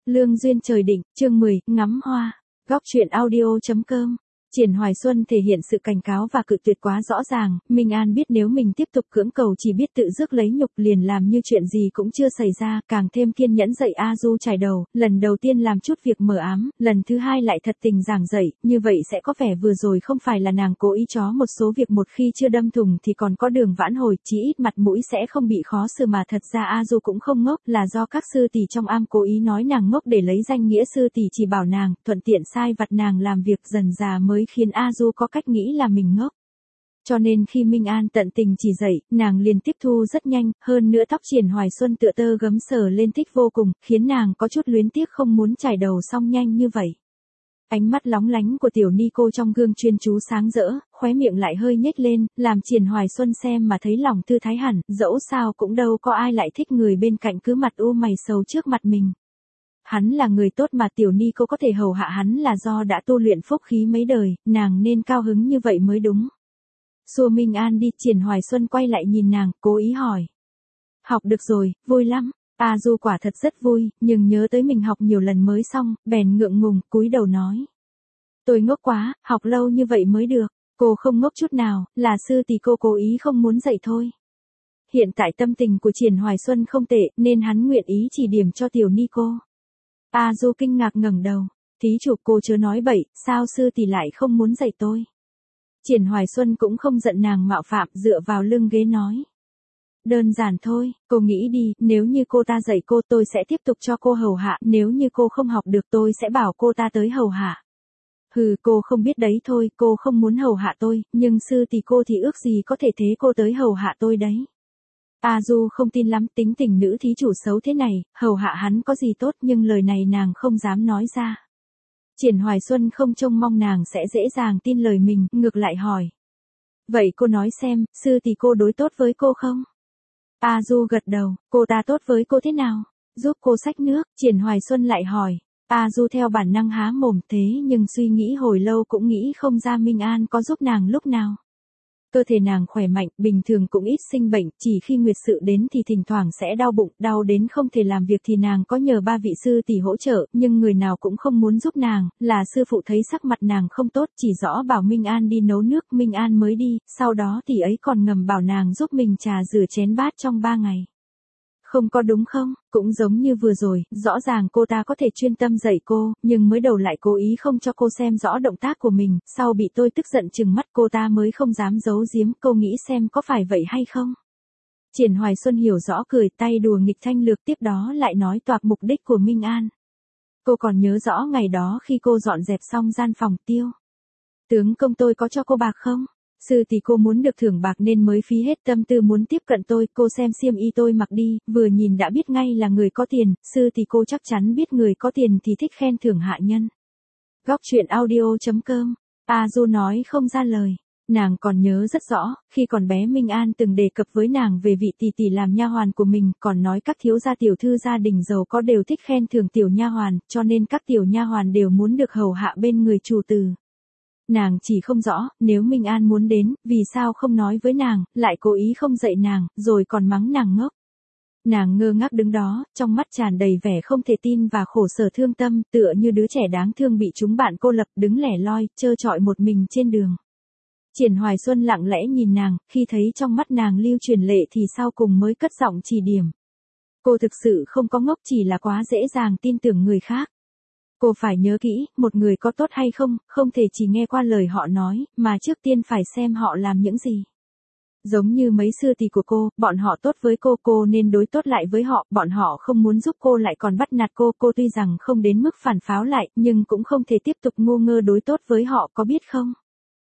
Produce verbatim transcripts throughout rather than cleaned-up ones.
Lương duyên trời định, chương mười, ngắm hoa. Góc truyện audio chấm com. Triển Hoài Xuân thể hiện sự cảnh cáo và cự tuyệt quá rõ ràng, Minh An biết nếu mình tiếp tục cưỡng cầu chỉ biết tự rước lấy nhục, liền làm như chuyện gì cũng chưa xảy ra, càng thêm kiên nhẫn dạy A Du trải đầu, lần đầu tiên làm chút việc mờ ám, lần thứ hai lại thật tình giảng dạy, như vậy sẽ có vẻ vừa rồi không phải là nàng cố ý chó một số việc, một khi chưa đâm thùng thì còn có đường vãn hồi, chí ít mặt mũi sẽ không bị khó xử, mà thật ra A Du cũng không ngốc, là do các sư tỷ trong am cố ý nói nàng ngốc để lấy danh nghĩa sư tỷ chỉ bảo nàng, thuận tiện sai vặt nàng làm việc, dần dà mới khiến A Du có cách nghĩ là mình ngốc. Cho nên khi Minh An tận tình chỉ dạy, nàng liền tiếp thu rất nhanh, hơn nữa tóc Triển Hoài Xuân tựa tơ gấm sờ lên thích vô cùng, khiến nàng có chút luyến tiếc không muốn chải đầu xong nhanh như vậy. Ánh mắt lóng lánh của tiểu ni cô trong gương chuyên chú sáng rỡ, khóe miệng lại hơi nhếch lên, làm Triển Hoài Xuân xem mà thấy lòng thư thái hẳn, dẫu sao cũng đâu có ai lại thích người bên cạnh cứ mặt u mày sầu trước mặt mình. Hắn là người tốt mà tiểu ni cô có thể hầu hạ hắn là do đã tu luyện phúc khí mấy đời, nàng nên cao hứng như vậy mới đúng. Xua Minh An đi, Triển Hoài Xuân quay lại nhìn nàng, cố ý hỏi. Học được rồi, vui lắm. A Du quả thật rất vui, nhưng nhớ tới mình học nhiều lần mới xong, bèn ngượng ngùng, cúi đầu nói. Tôi ngốc quá, học lâu như vậy mới được. Cô không ngốc chút nào, là sư tỷ cô cố ý không muốn dạy thôi. Hiện tại tâm tình của Triển Hoài Xuân không tệ, nên hắn nguyện ý chỉ điểm cho tiểu ni cô. A Du kinh ngạc ngẩng đầu. Thí chủ, cô chớ nói bậy, sao sư tỷ lại không muốn dạy tôi? Triển Hoài Xuân cũng không giận nàng mạo phạm, dựa vào lưng ghế nói. Đơn giản thôi, cô nghĩ đi, nếu như cô ta dạy cô tôi sẽ tiếp tục cho cô hầu hạ, nếu như cô không học được tôi sẽ bảo cô ta tới hầu hạ. Hừ, cô không biết đấy thôi, cô không muốn hầu hạ tôi, nhưng sư tỷ cô thì ước gì có thể thế cô tới hầu hạ tôi đấy. A Du không tin lắm, tính tình nữ thí chủ xấu thế này, hầu hạ hắn có gì tốt, nhưng lời này nàng không dám nói ra. Triển Hoài Xuân không trông mong nàng sẽ dễ dàng tin lời mình, ngược lại hỏi. Vậy cô nói xem, sư tỷ cô đối tốt với cô không? A Du gật đầu, cô ta tốt với cô thế nào? Giúp cô xách nước, Triển Hoài Xuân lại hỏi. A Du theo bản năng há mồm, thế nhưng suy nghĩ hồi lâu cũng nghĩ không ra Minh An có giúp nàng lúc nào. Cơ thể nàng khỏe mạnh, bình thường cũng ít sinh bệnh, chỉ khi nguyệt sự đến thì thỉnh thoảng sẽ đau bụng, đau đến không thể làm việc thì nàng có nhờ ba vị sư tỷ hỗ trợ, nhưng người nào cũng không muốn giúp nàng, là sư phụ thấy sắc mặt nàng không tốt, chỉ rõ bảo Minh An đi nấu nước, Minh An mới đi, sau đó tỷ ấy còn ngầm bảo nàng giúp mình trà rửa chén bát trong ba ngày. Không có đúng không? Cũng giống như vừa rồi, rõ ràng cô ta có thể chuyên tâm dạy cô, nhưng mới đầu lại cố ý không cho cô xem rõ động tác của mình, sau bị tôi tức giận trừng mắt cô ta mới không dám giấu giếm, cô nghĩ xem có phải vậy hay không? Triển Hoài Xuân hiểu rõ, cười, tay đùa nghịch thanh lược, tiếp đó lại nói toạc mục đích của Minh An. Cô còn nhớ rõ ngày đó khi cô dọn dẹp xong gian phòng Tiêu. Tướng công tôi có cho cô bạc không? Sư tỷ cô muốn được thưởng bạc nên mới phí hết tâm tư muốn tiếp cận tôi, cô xem xiêm y tôi mặc đi, vừa nhìn đã biết ngay là người có tiền, sư tỷ cô chắc chắn biết người có tiền thì thích khen thưởng hạ nhân. Góc truyện audio chấm com. A Du nói không ra lời. Nàng còn nhớ rất rõ, khi còn bé Minh An từng đề cập với nàng về vị tỷ tỷ làm nha hoàn của mình, còn nói các thiếu gia tiểu thư gia đình giàu có đều thích khen thưởng tiểu nha hoàn, cho nên các tiểu nha hoàn đều muốn được hầu hạ bên người chủ tử. Nàng chỉ không rõ, nếu Minh An muốn đến, vì sao không nói với nàng, lại cố ý không dạy nàng, rồi còn mắng nàng ngốc. Nàng ngơ ngác đứng đó, trong mắt tràn đầy vẻ không thể tin và khổ sở thương tâm, tựa như đứa trẻ đáng thương bị chúng bạn cô lập, đứng lẻ loi, trơ trọi một mình trên đường. Triển Hoài Xuân lặng lẽ nhìn nàng, khi thấy trong mắt nàng lưu truyền lệ thì sau cùng mới cất giọng chỉ điểm. Cô thực sự không có ngốc, chỉ là quá dễ dàng tin tưởng người khác. Cô phải nhớ kỹ, một người có tốt hay không, không thể chỉ nghe qua lời họ nói, mà trước tiên phải xem họ làm những gì. Giống như mấy sư tỷ của cô, bọn họ tốt với cô, cô nên đối tốt lại với họ, bọn họ không muốn giúp cô lại còn bắt nạt cô, cô tuy rằng không đến mức phản pháo lại, nhưng cũng không thể tiếp tục ngu ngơ đối tốt với họ, có biết không?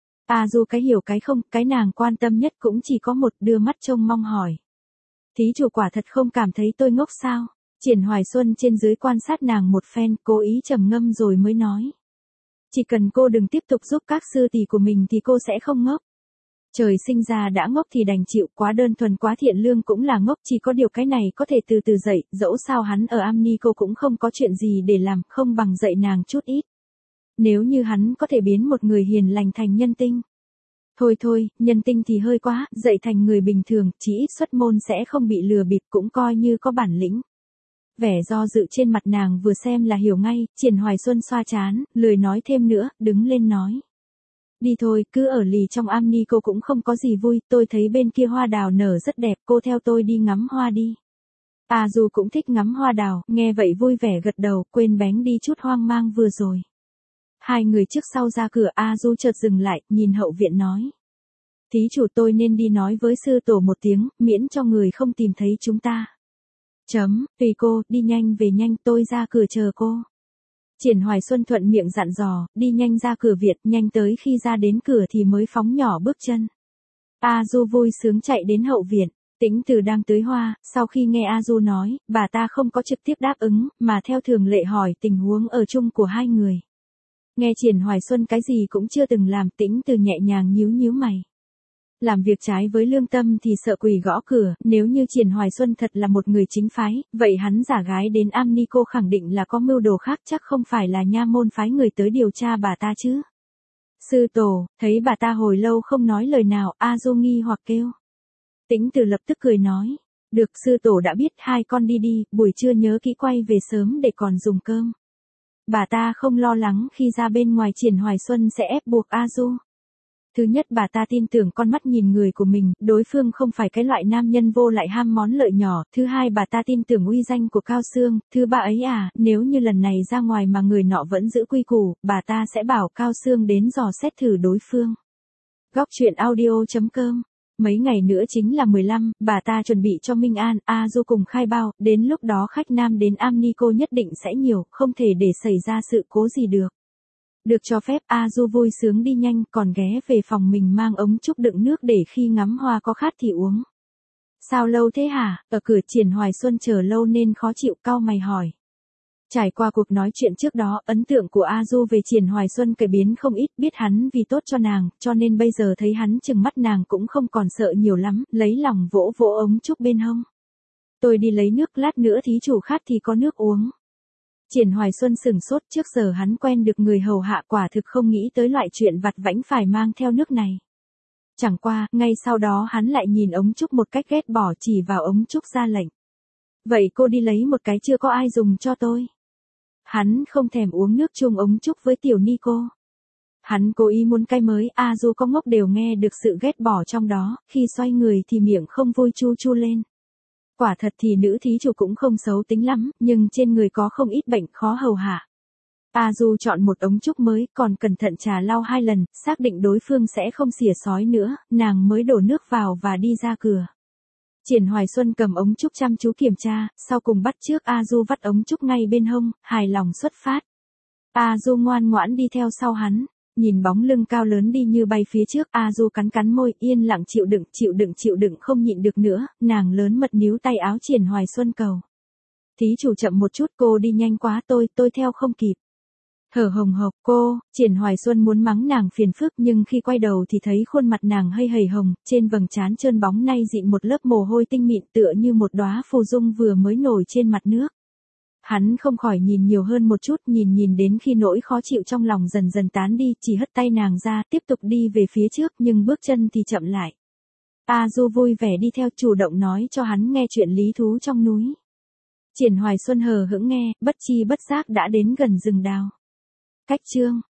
À dù cái hiểu cái không, cái nàng quan tâm nhất cũng chỉ có một, đưa mắt trông mong hỏi. Thí chủ quả thật không cảm thấy tôi ngốc sao? Triển Hoài Xuân trên dưới quan sát nàng một phen, cố ý trầm ngâm rồi mới nói. Chỉ cần cô đừng tiếp tục giúp các sư tỷ của mình thì cô sẽ không ngốc. Trời sinh ra đã ngốc thì đành chịu, quá đơn thuần quá thiện lương cũng là ngốc, chỉ có điều cái này có thể từ từ dạy, dẫu sao hắn ở am ni cô cũng không có chuyện gì để làm, không bằng dạy nàng chút ít. Nếu như hắn có thể biến một người hiền lành thành nhân tinh. Thôi thôi, nhân tinh thì hơi quá, dạy thành người bình thường, chỉ ít xuất môn sẽ không bị lừa bịp, cũng coi như có bản lĩnh. Vẻ do dự trên mặt nàng vừa xem là hiểu ngay, Triển Hoài Xuân xoa trán, lười nói thêm nữa, đứng lên nói. Đi thôi, cứ ở lì trong am ni cô cũng không có gì vui, tôi thấy bên kia hoa đào nở rất đẹp, cô theo tôi đi ngắm hoa đi. A Du cũng thích ngắm hoa đào, nghe vậy vui vẻ gật đầu, quên bén đi chút hoang mang vừa rồi. Hai người trước sau ra cửa, A Du chợt dừng lại, nhìn hậu viện nói. Thí chủ, tôi nên đi nói với sư tổ một tiếng, miễn cho người không tìm thấy chúng ta. Chấm, tùy cô, đi nhanh về nhanh, tôi ra cửa chờ cô. Triển Hoài Xuân thuận miệng dặn dò, đi nhanh ra cửa viện, nhanh tới khi ra đến cửa thì mới phóng nhỏ bước chân. A Du vui sướng chạy đến hậu viện. Tĩnh Từ đang tưới hoa, sau khi nghe A Du nói, bà ta không có trực tiếp đáp ứng, mà theo thường lệ hỏi tình huống ở chung của hai người. Nghe Triển Hoài Xuân cái gì cũng chưa từng làm, Tĩnh Từ nhẹ nhàng nhíu nhíu mày. Làm việc trái với lương tâm thì sợ quỷ gõ cửa, nếu như Triển Hoài Xuân thật là một người chính phái, vậy hắn giả gái đến am ni cô khẳng định là có mưu đồ khác, chắc không phải là nha môn phái người tới điều tra bà ta chứ. Sư tổ, thấy bà ta hồi lâu không nói lời nào, A Du nghi hoặc kêu. Tĩnh Từ lập tức cười nói, được, sư tổ đã biết, hai con đi đi, buổi trưa nhớ kỹ quay về sớm để còn dùng cơm. Bà ta không lo lắng khi ra bên ngoài Triển Hoài Xuân sẽ ép buộc A Du. Thứ nhất, bà ta tin tưởng con mắt nhìn người của mình, đối phương không phải cái loại nam nhân vô lại ham món lợi nhỏ. Thứ hai, bà ta tin tưởng uy danh của Cao Sương. Thứ ba ấy à, nếu như lần này ra ngoài mà người nọ vẫn giữ quy củ, bà ta sẽ bảo Cao Sương đến dò xét thử đối phương. Góc truyện audio chấm com. Mấy ngày nữa chính là mười lăm, bà ta chuẩn bị cho Minh An, A Du cùng khai bao, đến lúc đó khách nam đến am ni cô nhất định sẽ nhiều, không thể để xảy ra sự cố gì được. Được cho phép, A Du vui sướng đi nhanh, còn ghé về phòng mình mang ống trúc đựng nước để khi ngắm hoa có khát thì uống. Sao lâu thế hả? Ở cửa Triển Hoài Xuân chờ lâu nên khó chịu, cau mày hỏi. Trải qua cuộc nói chuyện trước đó, ấn tượng của A Du về Triển Hoài Xuân cải biến không ít, biết hắn vì tốt cho nàng, cho nên bây giờ thấy hắn chừng mắt nàng cũng không còn sợ nhiều lắm, lấy lòng vỗ vỗ ống trúc bên hông. Tôi đi lấy nước, lát nữa thí chủ khát thì có nước uống. Triển Hoài Xuân sừng sốt, trước giờ hắn quen được người hầu hạ, quả thực không nghĩ tới loại chuyện vặt vãnh phải mang theo nước này. Chẳng qua, ngay sau đó hắn lại nhìn ống trúc một cách ghét bỏ, chỉ vào ống trúc ra lệnh. Vậy cô đi lấy một cái, chưa có ai dùng cho tôi. Hắn không thèm uống nước chung ống trúc với tiểu ni cô. Hắn cố ý muốn cái mới, A Du có ngốc đều nghe được sự ghét bỏ trong đó, khi xoay người thì miệng không vui chu chu lên. Quả thật thì nữ thí chủ cũng không xấu tính lắm, nhưng trên người có không ít bệnh khó hầu hạ. A Du chọn một ống trúc mới, còn cẩn thận trà lau hai lần, xác định đối phương sẽ không xỉa sói nữa, nàng mới đổ nước vào và đi ra cửa. Triển Hoài Xuân cầm ống trúc chăm chú kiểm tra, sau cùng bắt chước A Du vắt ống trúc ngay bên hông, hài lòng xuất phát. A Du ngoan ngoãn đi theo sau hắn, nhìn bóng lưng cao lớn đi như bay phía trước, A Du cắn cắn môi, yên lặng chịu đựng, chịu đựng, chịu đựng không nhịn được nữa, nàng lớn mật níu tay áo Triển Hoài Xuân cầu. Thí chủ chậm một chút, cô đi nhanh quá, tôi, tôi theo không kịp. Thở hồng hộc, cô, Triển Hoài Xuân muốn mắng nàng phiền phức nhưng khi quay đầu thì thấy khuôn mặt nàng hơi hầy hồng, trên vầng trán trơn bóng nay dịn một lớp mồ hôi tinh mịn tựa như một đóa phù dung vừa mới nổi trên mặt nước. Hắn không khỏi nhìn nhiều hơn một chút, nhìn nhìn đến khi nỗi khó chịu trong lòng dần dần tán đi, chỉ hất tay nàng ra, tiếp tục đi về phía trước nhưng bước chân thì chậm lại. A Du vui vẻ đi theo, chủ động nói cho hắn nghe chuyện lý thú trong núi. Triển Hoài Xuân hờ hững nghe, bất chi bất giác đã đến gần rừng đào. Cách chương